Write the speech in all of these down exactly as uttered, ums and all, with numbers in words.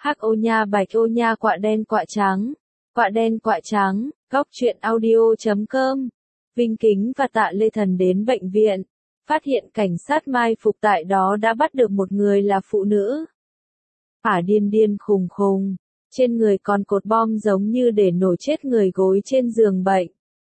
Hắc ô nha bạch ô nha quạ đen quạ trắng, quạ đen quạ trắng, góc truyện audio chấm com. Vinh Kính và Tạ Lê Thần đến bệnh viện, phát hiện cảnh sát mai phục tại đó đã bắt được một người là phụ nữ. Ả điên điên khùng khùng, trên người còn cột bom giống như để nổ chết người gối trên giường bệnh.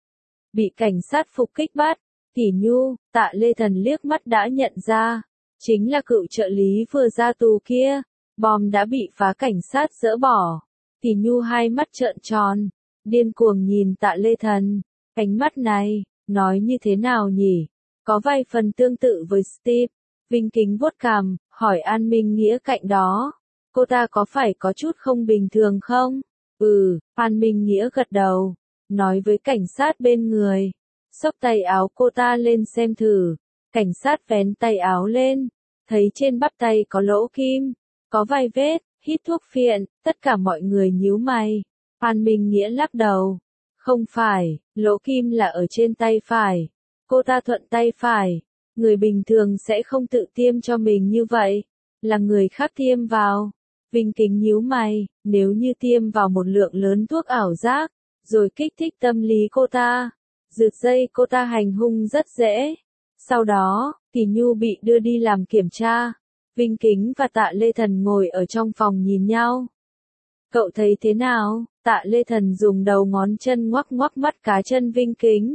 Bị cảnh sát phục kích bắt, Tỷ Nhu, Tạ Lê Thần liếc mắt đã nhận ra, chính là cựu trợ lý vừa ra tù kia. Bom đã bị phá cảnh sát dỡ bỏ. Tỷ Nhu hai mắt trợn tròn, điên cuồng nhìn Tạ Lê Thần. Ánh mắt này, nói như thế nào nhỉ? Có vài phần tương tự với Steve. Vinh Kính vuốt cằm, hỏi An Minh Nghĩa cạnh đó. Cô ta có phải có chút không bình thường không? Ừ, An Minh Nghĩa gật đầu, nói với cảnh sát bên người. Xốc tay áo cô ta lên xem thử. Cảnh sát vén tay áo lên, thấy trên bắp tay có lỗ kim. Có vài vết, hít thuốc phiện, tất cả mọi người nhíu mày. An Minh Nghĩa lắc đầu. Không phải, lỗ kim là ở trên tay phải. Cô ta thuận tay phải. Người bình thường sẽ không tự tiêm cho mình như vậy. Là người khác tiêm vào. Vinh Kính nhíu mày, nếu như tiêm vào một lượng lớn thuốc ảo giác, rồi kích thích tâm lý cô ta. Rượt dây cô ta hành hung rất dễ. Sau đó, Tỷ Nhu bị đưa đi làm kiểm tra. Vinh Kính và Tạ Lê Thần ngồi ở trong phòng nhìn nhau. Cậu thấy thế nào? Tạ Lê Thần dùng đầu ngón chân ngoắc ngoắc mắt cá chân Vinh Kính.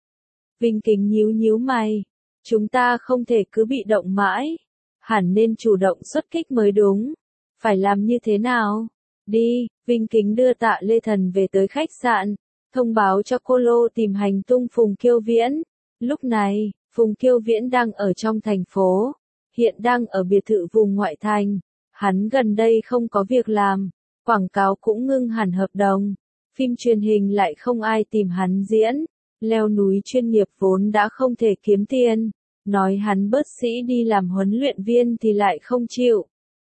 Vinh Kính nhíu nhíu mày. Chúng ta không thể cứ bị động mãi. Hẳn nên chủ động xuất kích mới đúng. Phải làm như thế nào? Đi, Vinh Kính đưa Tạ Lê Thần về tới khách sạn. Thông báo cho cô Lô tìm hành tung Phùng Kiêu Viễn. Lúc này, Phùng Kiêu Viễn đang ở trong thành phố. Hiện đang ở biệt thự vùng ngoại thành. Hắn gần đây không có việc làm. Quảng cáo cũng ngưng hẳn hợp đồng. Phim truyền hình lại không ai tìm hắn diễn. Leo núi chuyên nghiệp vốn đã không thể kiếm tiền. Nói hắn bớt sĩ đi làm huấn luyện viên thì lại không chịu.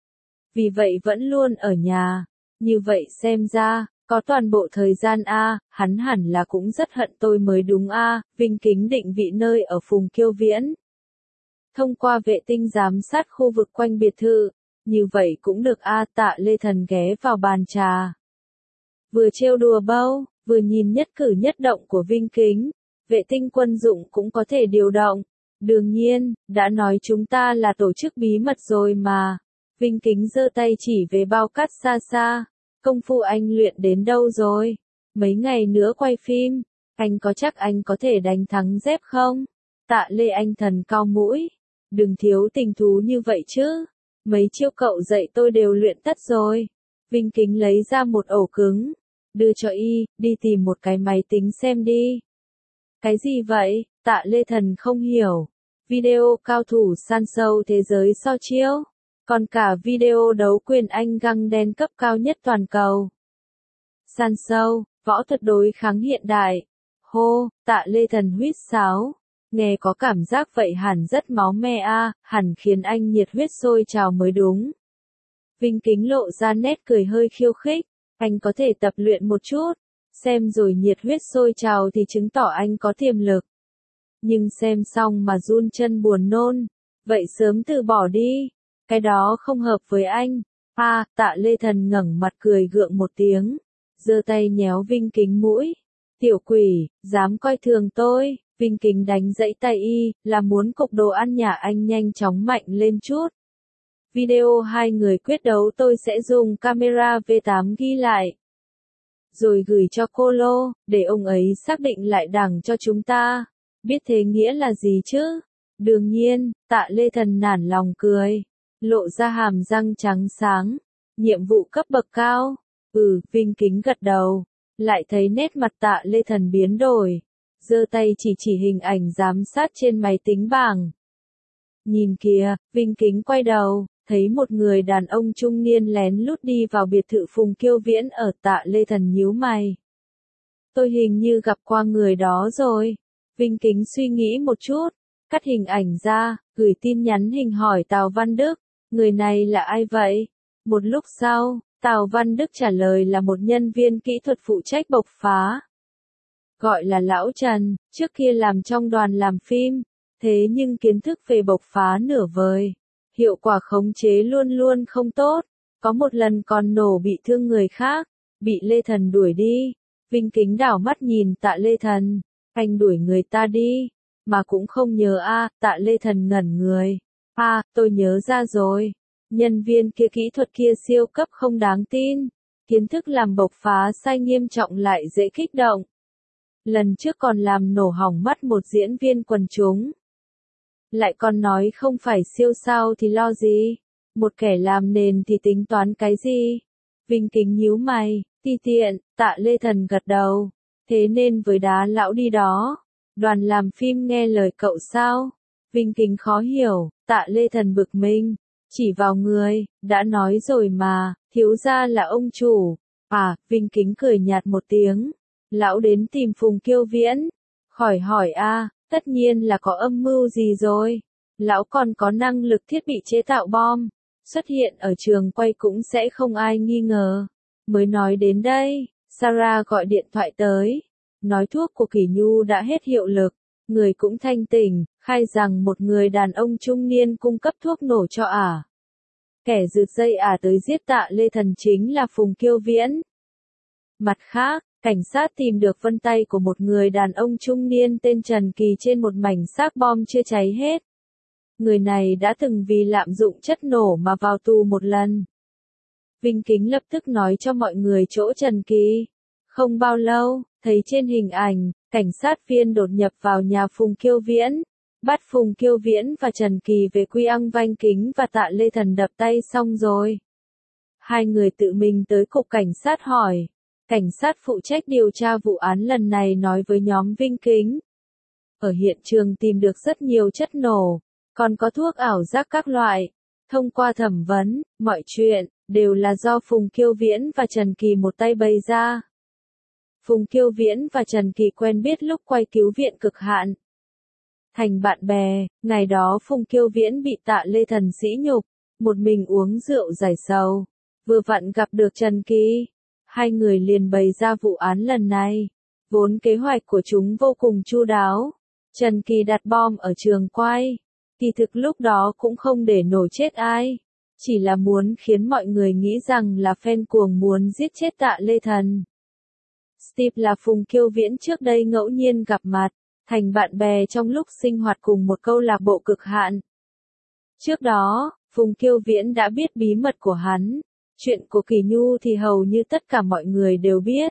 Vì vậy vẫn luôn ở nhà. Như vậy xem ra, có toàn bộ thời gian A, hắn hẳn là cũng rất hận tôi mới đúng A. Vinh Kính định vị nơi ở Phùng Kiêu Viễn. Thông qua vệ tinh giám sát khu vực quanh biệt thự, như vậy cũng được A. Tạ Lê Thần ghé vào bàn trà. Vừa trêu đùa bâu, vừa nhìn nhất cử nhất động của Vinh Kính, vệ tinh quân dụng cũng có thể điều động. Đương nhiên, đã nói chúng ta là tổ chức bí mật rồi mà. Vinh Kính giơ tay chỉ về bao cát xa xa. Công phu anh luyện đến đâu rồi? Mấy ngày nữa quay phim, anh có chắc anh có thể đánh thắng dép không? Tạ Lê Anh Thần cau mũi. Đừng thiếu tình thú như vậy chứ. Mấy chiêu cậu dạy tôi đều luyện tất rồi. Vinh Kính lấy ra một ổ cứng. Đưa cho y, đi tìm một cái máy tính xem đi. Cái gì vậy? Tạ Lê Thần không hiểu. Video cao thủ săn sâu thế giới so chiếu. Còn cả video đấu quyền Anh găng đen cấp cao nhất toàn cầu. Săn sâu, võ thuật đối kháng hiện đại. Hô, Tạ Lê Thần huýt sáo. Nghe có cảm giác vậy hẳn rất máu me a, hẳn khiến anh nhiệt huyết sôi trào mới đúng. Vinh Kính lộ ra nét cười hơi khiêu khích. Anh có thể tập luyện một chút. Xem rồi nhiệt huyết sôi trào thì chứng tỏ anh có tiềm lực. Nhưng xem xong mà run chân buồn nôn. Vậy sớm từ bỏ đi. Cái đó không hợp với anh. À, Tạ Lê Thần ngẩng mặt cười gượng một tiếng. Giơ tay nhéo Vinh Kính mũi. Tiểu quỷ, dám coi thường tôi. Vinh Kính đánh dãy tay y, là muốn cục đồ ăn nhà anh nhanh chóng mạnh lên chút. Video hai người quyết đấu tôi sẽ dùng camera V tám ghi lại. Rồi gửi cho cô Lô, để ông ấy xác định lại đẳng cho chúng ta. Biết thế nghĩa là gì chứ? Đương nhiên, Tạ Lê Thần nản lòng cười. Lộ ra hàm răng trắng sáng. Nhiệm vụ cấp bậc cao. Ừ, Vinh Kính gật đầu. Lại thấy nét mặt Tạ Lê Thần biến đổi. Giơ tay chỉ chỉ hình ảnh giám sát trên máy tính bảng. Nhìn kìa, Vinh Kính quay đầu, thấy một người đàn ông trung niên lén lút đi vào biệt thự Phùng Kiêu Viễn ở. Tạ Lê Thần nhíu mày. Tôi hình như gặp qua người đó rồi. Vinh Kính suy nghĩ một chút, cắt hình ảnh ra, gửi tin nhắn hình hỏi Tào Văn Đức. Người này là ai vậy? Một lúc sau, Tào Văn Đức trả lời là một nhân viên kỹ thuật phụ trách bộc phá. Gọi là Lão Trần, trước kia làm trong đoàn làm phim, thế nhưng kiến thức về bộc phá nửa vời. Hiệu quả khống chế luôn luôn không tốt, Có một lần còn nổ bị thương người khác, bị Lê Thần đuổi đi. Vinh Kính đảo mắt nhìn Tạ Lê Thần, anh đuổi người ta đi, mà cũng không nhớ a. À, Tạ Lê Thần ngẩn người. A, à, tôi nhớ ra rồi. Nhân viên kia kỹ thuật kia siêu cấp không đáng tin. Kiến thức làm bộc phá sai nghiêm trọng lại dễ kích động. Lần trước còn làm nổ hỏng mắt một diễn viên quần chúng. Lại còn nói không phải siêu sao thì lo gì. Một kẻ làm nền thì tính toán cái gì? Vinh Kính nhíu mày, ti tiện. Tạ Lê Thần gật đầu. Thế nên với đá lão đi đó. Đoàn làm phim nghe lời cậu sao? Vinh Kính khó hiểu. Tạ Lê Thần bực mình. Chỉ vào người, đã nói rồi mà, thiếu gia là ông chủ. À, Vinh Kính cười nhạt một tiếng. Lão đến tìm Phùng Kiêu Viễn. Khỏi hỏi a, tất nhiên là có âm mưu gì rồi. Lão còn có năng lực thiết bị chế tạo bom. Xuất hiện ở trường quay cũng sẽ không ai nghi ngờ. Mới nói đến đây, Sarah gọi điện thoại tới. Nói thuốc của Kỷ Nhu đã hết hiệu lực. Người cũng thanh tỉnh, khai rằng một người đàn ông trung niên cung cấp thuốc nổ cho ả. Kẻ rượt dây ả tới giết Tạ Lê Thần chính là Phùng Kiêu Viễn. Mặt khác, cảnh sát tìm được vân tay của một người đàn ông trung niên tên Trần Kỳ trên một mảnh xác bom chưa cháy hết. Người này đã từng vì lạm dụng chất nổ mà vào tù một lần. Vinh Kính lập tức nói cho mọi người chỗ Trần Kỳ. Không bao lâu, thấy trên hình ảnh, cảnh sát viên đột nhập vào nhà Phùng Kiêu Viễn, bắt Phùng Kiêu Viễn và Trần Kỳ về Quy Ăng. Vinh Kính và Tạ Lê Thần đập tay xong rồi. Hai người tự mình tới cục cảnh sát hỏi. Cảnh sát phụ trách điều tra vụ án lần này nói với nhóm Vinh Kính. Ở hiện trường tìm được rất nhiều chất nổ, còn có thuốc ảo giác các loại. Thông qua thẩm vấn, mọi chuyện đều là do Phùng Kiêu Viễn và Trần Kỳ một tay bày ra. Phùng Kiêu Viễn và Trần Kỳ quen biết lúc quay Cứu viện Cực Hạn. Thành bạn bè, ngày đó Phùng Kiêu Viễn bị Tạ Lê Thần sỉ nhục, một mình uống rượu giải sầu. Vừa vặn gặp được Trần Kỳ. Hai người liền bày ra vụ án lần này. Vốn kế hoạch của chúng vô cùng chu đáo. Trần Kỳ đặt bom ở trường quay. Kỳ thực lúc đó cũng không để nổ chết ai. Chỉ là muốn khiến mọi người nghĩ rằng là fan cuồng muốn giết chết Tạ Lê Thần. Steve là Phùng Kiêu Viễn trước đây ngẫu nhiên gặp mặt, thành bạn bè trong lúc sinh hoạt cùng một câu lạc bộ Cực Hạn. Trước đó, Phùng Kiêu Viễn đã biết bí mật của hắn. Chuyện của Kỷ Nhu thì hầu như tất cả mọi người đều biết.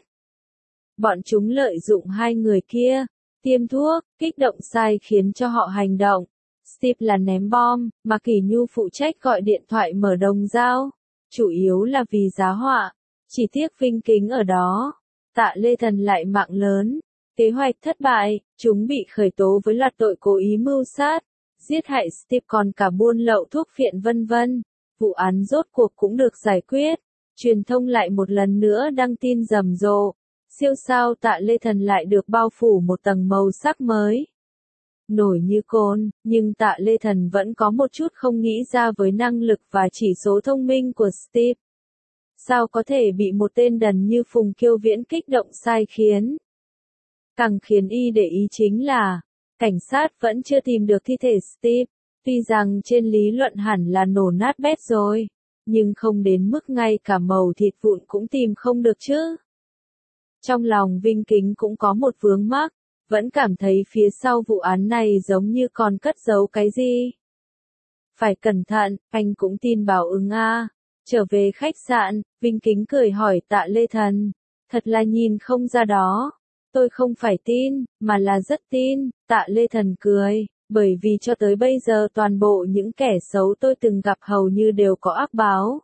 Bọn chúng lợi dụng hai người kia, tiêm thuốc, kích động sai khiến cho họ hành động. Steve là ném bom, mà Kỷ Nhu phụ trách gọi điện thoại mở đồng dao. Chủ yếu là vì giá họa. Chỉ tiếc Vinh Kính ở đó. Tạ Lê Thần lại mạng lớn. Kế hoạch thất bại, chúng bị khởi tố với loạt tội cố ý mưu sát, giết hại Steve còn cả buôn lậu thuốc phiện vân vân. Vụ án rốt cuộc cũng được giải quyết. Truyền thông lại một lần nữa đăng tin rầm rộ. Siêu sao Tạ Lê Thần lại được bao phủ một tầng màu sắc mới. Nổi như côn, nhưng Tạ Lê Thần vẫn có một chút không nghĩ ra với năng lực và chỉ số thông minh của Steve. Sao có thể bị một tên đần như Phùng Kiêu Viễn kích động sai khiến? Càng khiến y để ý chính là, cảnh sát vẫn chưa tìm được thi thể Steve. Tuy rằng trên lý luận hẳn là nổ nát bét rồi, nhưng không đến mức ngay cả mẩu thịt vụn cũng tìm không được chứ. Trong lòng Vinh Kính cũng có một vướng mắc, vẫn cảm thấy phía sau vụ án này giống như còn cất giấu cái gì. Phải cẩn thận, anh cũng tin bảo ứng a. Trở về khách sạn, Vinh Kính cười hỏi Tạ Lê Thần, thật là nhìn không ra đó. Tôi không phải tin, mà là rất tin. Tạ Lê Thần cười, bởi vì cho tới bây giờ toàn bộ những kẻ xấu tôi từng gặp hầu như đều có ác báo.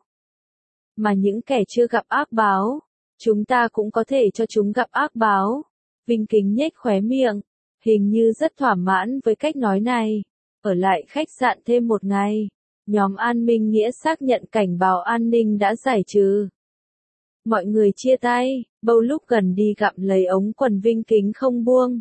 Mà những kẻ chưa gặp ác báo, chúng ta cũng có thể cho chúng gặp ác báo. Vinh Kính nhếch khóe miệng, hình như rất thỏa mãn với cách nói này. Ở lại khách sạn thêm một ngày, nhóm An Minh Nghĩa xác nhận cảnh báo an ninh đã giải trừ. Mọi người chia tay, bầu lúc gần đi gặm lấy ống quần Vinh Kính không buông.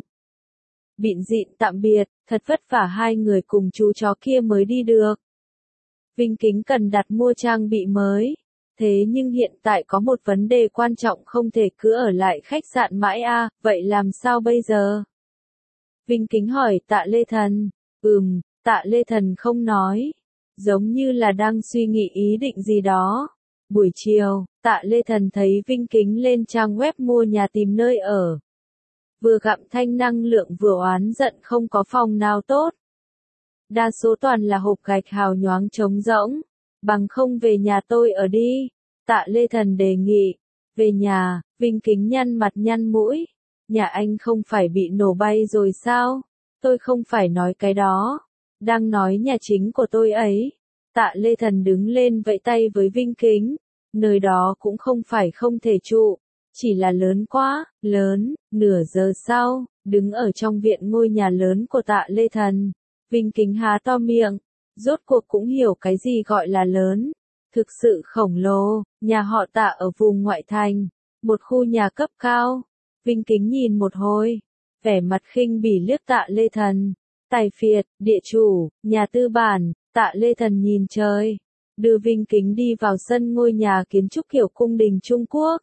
Bịn dịn tạm biệt, thật vất vả hai người cùng chú chó kia mới đi được. Vinh Kính cần đặt mua trang bị mới. Thế nhưng hiện tại có một vấn đề quan trọng không thể cứ ở lại khách sạn mãi a, à, vậy làm sao bây giờ? Vinh Kính hỏi Tạ Lê Thần. Ừm, Tạ Lê Thần không nói. Giống như là đang suy nghĩ ý định gì đó. Buổi chiều, Tạ Lê Thần thấy Vinh Kính lên trang web mua nhà tìm nơi ở. Vừa gặm thanh năng lượng vừa oán giận không có phòng nào tốt. Đa số toàn là hộp gạch hào nhoáng trống rỗng. Bằng không về nhà tôi ở đi. Tạ Lê Thần đề nghị. Về nhà, Vinh Kính nhăn mặt nhăn mũi. Nhà anh không phải bị nổ bay rồi sao? Tôi không phải nói cái đó. Đang nói nhà chính của tôi ấy. Tạ Lê Thần đứng lên vẫy tay với Vinh Kính. Nơi đó cũng không phải không thể trụ. Chỉ là lớn quá, lớn. Nửa giờ sau, đứng ở trong viện ngôi nhà lớn của Tạ Lê Thần. Vinh Kính há to miệng. Rốt cuộc cũng hiểu cái gì gọi là lớn. Thực sự khổng lồ, nhà họ Tạ ở vùng ngoại thành. Một khu nhà cấp cao. Vinh Kính nhìn một hồi. Vẻ mặt khinh bỉ liếc Tạ Lê Thần. Tài phiệt, địa chủ, nhà tư bản. Tạ Lê Thần nhìn trời. Đưa Vinh Kính đi vào sân ngôi nhà kiến trúc kiểu cung đình Trung Quốc.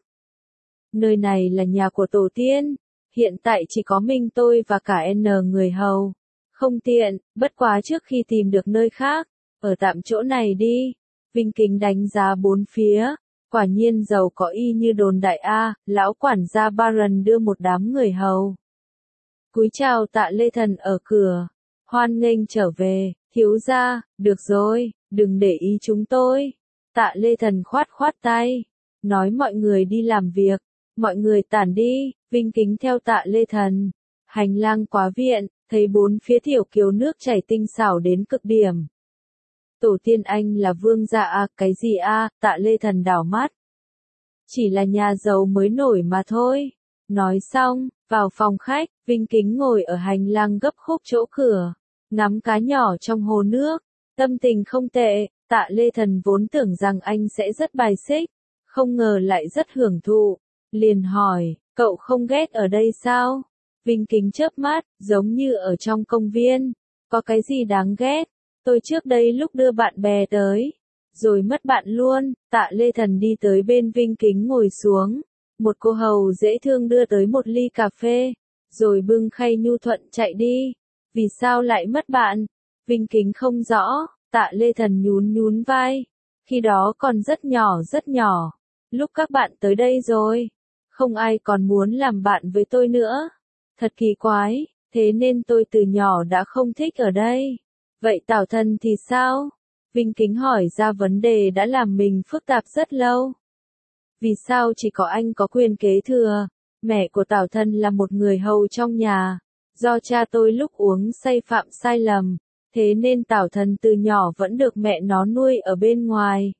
Nơi này là nhà của tổ tiên. Hiện tại chỉ có mình tôi và cả N người hầu. Không tiện, bất quá trước khi tìm được nơi khác. Ở tạm chỗ này đi. Vinh Kính đánh giá bốn phía. Quả nhiên giàu có y như đồn đại A. Lão quản gia Baron đưa một đám người hầu. Cúi chào Tạ Lê Thần ở cửa. Hoan nghênh trở về. Thiếu gia, được rồi, đừng để ý chúng tôi. Tạ Lê Thần khoát khoát tay. Nói mọi người đi làm việc. Mọi người tản đi. Vinh Kính theo Tạ Lê Thần. Hành lang quá viện. Thấy bốn phía tiểu kiều nước chảy tinh xảo đến cực điểm. Tổ tiên anh là vương gia à, cái gì a? À? Tạ Lê Thần đảo mắt. Chỉ là nhà giàu mới nổi mà thôi. Nói xong, vào phòng khách, Vinh Kính ngồi ở hành lang gấp khúc chỗ cửa, ngắm cá nhỏ trong hồ nước, tâm tình không tệ. Tạ Lê Thần vốn tưởng rằng anh sẽ rất bài xích, không ngờ lại rất hưởng thụ, liền hỏi, cậu không ghét ở đây sao? Vinh Kính chớp mắt, giống như ở trong công viên, có cái gì đáng ghét? Tôi trước đây lúc đưa bạn bè tới, rồi mất bạn luôn. Tạ Lê Thần đi tới bên Vinh Kính ngồi xuống, một cô hầu dễ thương đưa tới một ly cà phê, rồi bưng khay nhu thuận chạy đi. Vì sao lại mất bạn? Vinh Kính không rõ. Tạ Lê Thần nhún nhún vai. Khi đó còn rất nhỏ rất nhỏ. Lúc các bạn tới đây rồi, không ai còn muốn làm bạn với tôi nữa. Thật kỳ quái, thế nên tôi từ nhỏ đã không thích ở đây. Vậy Tảo Thần thì sao? Vinh Kính hỏi ra vấn đề đã làm mình phức tạp rất lâu. Vì sao chỉ có anh có quyền kế thừa? Mẹ của Tảo Thần là một người hầu trong nhà. Do cha tôi lúc uống say phạm sai lầm, thế nên Tảo Thần từ nhỏ vẫn được mẹ nó nuôi ở bên ngoài.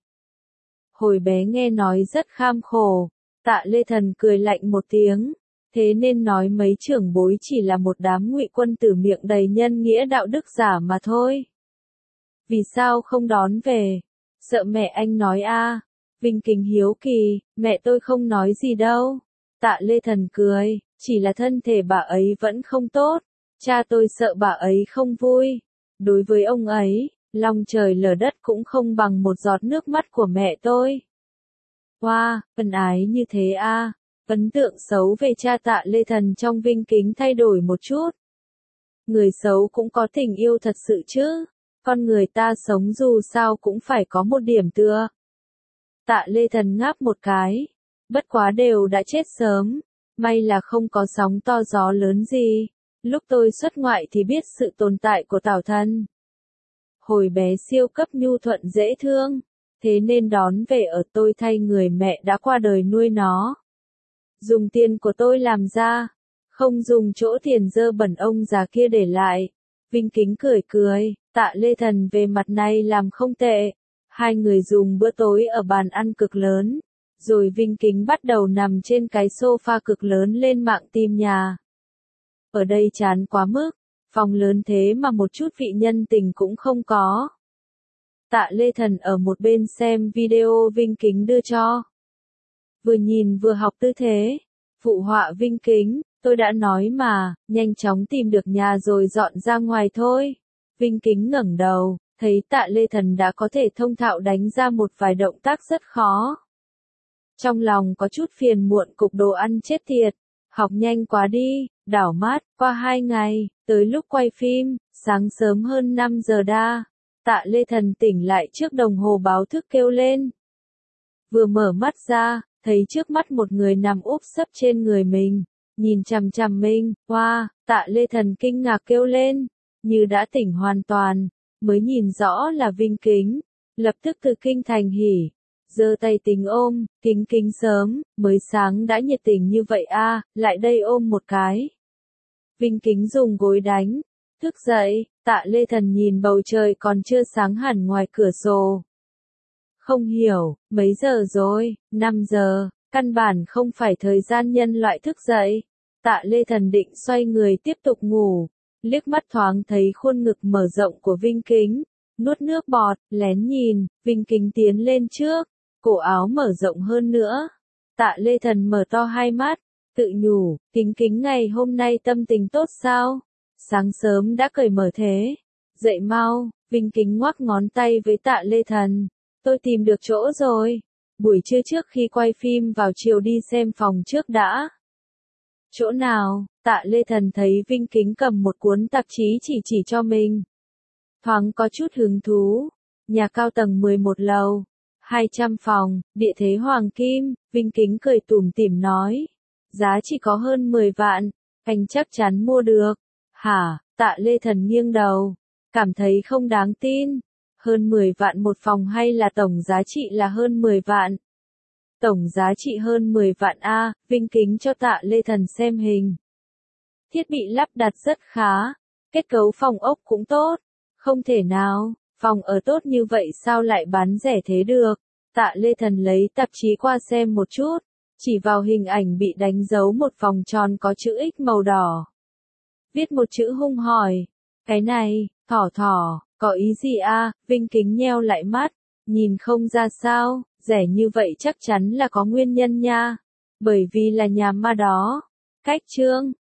Hồi bé nghe nói rất kham khổ. Tạ Lê Thần cười lạnh một tiếng. Thế nên nói mấy trưởng bối chỉ là một đám ngụy quân tử miệng đầy nhân nghĩa đạo đức giả mà thôi. Vì sao không đón về? Sợ mẹ anh nói a? Vinh Kính hiếu kỳ, mẹ tôi không nói gì đâu. Tạ Lê Thần cười, chỉ là thân thể bà ấy vẫn không tốt. Cha tôi sợ bà ấy không vui. Đối với ông ấy, lòng trời lở đất cũng không bằng một giọt nước mắt của mẹ tôi. Wow, ân ái như thế a. Ấn tượng xấu về cha Tạ Lê Thần trong Vinh Kính thay đổi một chút. Người xấu cũng có tình yêu thật sự chứ. Con người ta sống dù sao cũng phải có một điểm tựa. Tạ Lê Thần ngáp một cái. Bất quá đều đã chết sớm. May là không có sóng to gió lớn gì. Lúc tôi xuất ngoại thì biết sự tồn tại của Tảo Thần. Hồi bé siêu cấp nhu thuận dễ thương. Thế nên đón về ở tôi thay người mẹ đã qua đời nuôi nó. Dùng tiền của tôi làm ra. Không dùng chỗ tiền dơ bẩn ông già kia để lại. Vinh Kính cười cười. Tạ Lê Thần về mặt này làm không tệ. Hai người dùng bữa tối ở bàn ăn cực lớn. Rồi Vinh Kính bắt đầu nằm trên cái sofa cực lớn lên mạng tìm nhà. Ở đây chán quá mức. Phòng lớn thế mà một chút vị nhân tình cũng không có. Tạ Lê Thần ở một bên xem video Vinh Kính đưa cho. Vừa nhìn vừa học tư thế. Phụ họa Vinh Kính, tôi đã nói mà, nhanh chóng tìm được nhà rồi dọn ra ngoài thôi. Vinh Kính ngẩng đầu, thấy Tạ Lê Thần đã có thể thông thạo đánh ra một vài động tác rất khó. Trong lòng có chút phiền muộn cục đồ ăn chết tiệt. Học nhanh quá đi, đảo mắt, qua hai ngày, tới lúc quay phim, sáng sớm hơn năm giờ đa. Tạ Lê Thần tỉnh lại trước đồng hồ báo thức kêu lên. Vừa mở mắt ra, thấy trước mắt một người nằm úp sấp trên người mình, nhìn chằm chằm mình, wow, Tạ Lê Thần kinh ngạc kêu lên, như đã tỉnh hoàn toàn, mới nhìn rõ là Vinh Kính, lập tức từ kinh thành hỉ, giơ tay tính ôm, Kính Kính sớm, mới sáng đã nhiệt tình như vậy a, à, lại đây ôm một cái. Vinh Kính dùng gối đánh, thức dậy, Tạ Lê Thần nhìn bầu trời còn chưa sáng hẳn ngoài cửa sổ. Không hiểu, mấy giờ rồi, năm giờ, căn bản không phải thời gian nhân loại thức dậy. Tạ Lê Thần định xoay người tiếp tục ngủ, liếc mắt thoáng thấy khuôn ngực mở rộng của Vinh Kính, nuốt nước bọt, lén nhìn, Vinh Kính tiến lên trước, cổ áo mở rộng hơn nữa. Tạ Lê Thần mở to hai mắt, tự nhủ, Kính Kính ngày hôm nay tâm tình tốt sao? Sáng sớm đã cởi mở thế. Dậy mau, Vinh Kính ngoắc ngón tay với Tạ Lê Thần. Tôi tìm được chỗ rồi. Buổi trưa trước khi quay phim vào chiều đi xem phòng trước đã. Chỗ nào? Tạ Lê Thần thấy Vinh Kính cầm một cuốn tạp chí chỉ chỉ cho mình. Thoáng có chút hứng thú. Nhà cao tầng mười một lầu. hai trăm phòng, địa thế hoàng kim. Vinh Kính cười tủm tỉm nói. Giá chỉ có hơn mười vạn. Anh chắc chắn mua được. Hả? Tạ Lê Thần nghiêng đầu. Cảm thấy không đáng tin. Hơn mười vạn một phòng hay là tổng giá trị là hơn mười vạn? Tổng giá trị hơn mười vạn a, Vinh Kính cho Tạ Lê Thần xem hình. Thiết bị lắp đặt rất khá, kết cấu phòng ốc cũng tốt. Không thể nào, phòng ở tốt như vậy sao lại bán rẻ thế được? Tạ Lê Thần lấy tạp chí qua xem một chút, chỉ vào hình ảnh bị đánh dấu một vòng tròn có chữ X màu đỏ. Viết một chữ hung hỏi, cái này, thỏ thỏ, có ý gì a? Vinh Kính nheo lại mắt, nhìn không ra sao, rẻ như vậy chắc chắn là có nguyên nhân nha, bởi vì là nhà ma đó. Cách chương